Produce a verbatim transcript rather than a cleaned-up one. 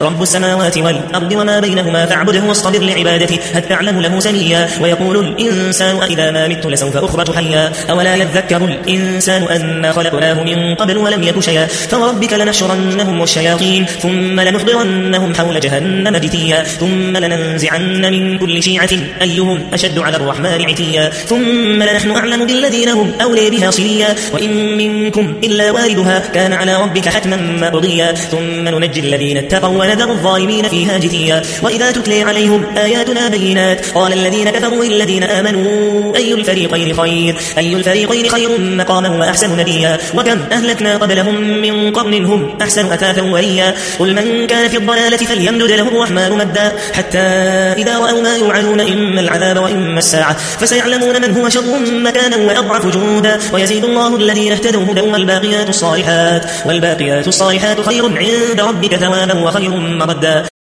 رب السماوات والأرض وما بينهما فاعبده واصطبر لعبادته هل تعلم له سميا ويقول الإنسان أإذا ما مت لسوف أخرج حيا أولا يذكر الإنسان أنا خلقناه من قبل ولم يك شيئا فوربك لنحشرنهم والشياطين ثم لنحضرنهم حول جهنم جثيا ثم لننزعن من كل شيعة أيهم أشد على الرحمن عتيا ثم لنحن أعلم بالذين هم أولي بها صليا وإن منكم إلا واردها كان على ربك حتما مقضيا ثم ننجي الذين اتقوا ونذر الظالمين فيها جثيا وإذا تتلي عليهم آياتنا بينات قال الذين كفروا للذين آمنوا أي الفريقين خير أي الفريقين خير مقاما وأحسن نديا وكم أهلكنا قبلهم من قرن هم أحسن أثاثا وريا قل من كان في الضلالة فليمدد له الرحمن مدا حتى إذا رأوا ما يوعدون إما العذاب وإما الساعة فسيعلمون من هو شر مكانا وأضعف جنودا ويزيد الله الذين اهتدوا هدى والباقيات الصالحات والباقيات الصالحات خير عند ربك ثوابا وخير مردا.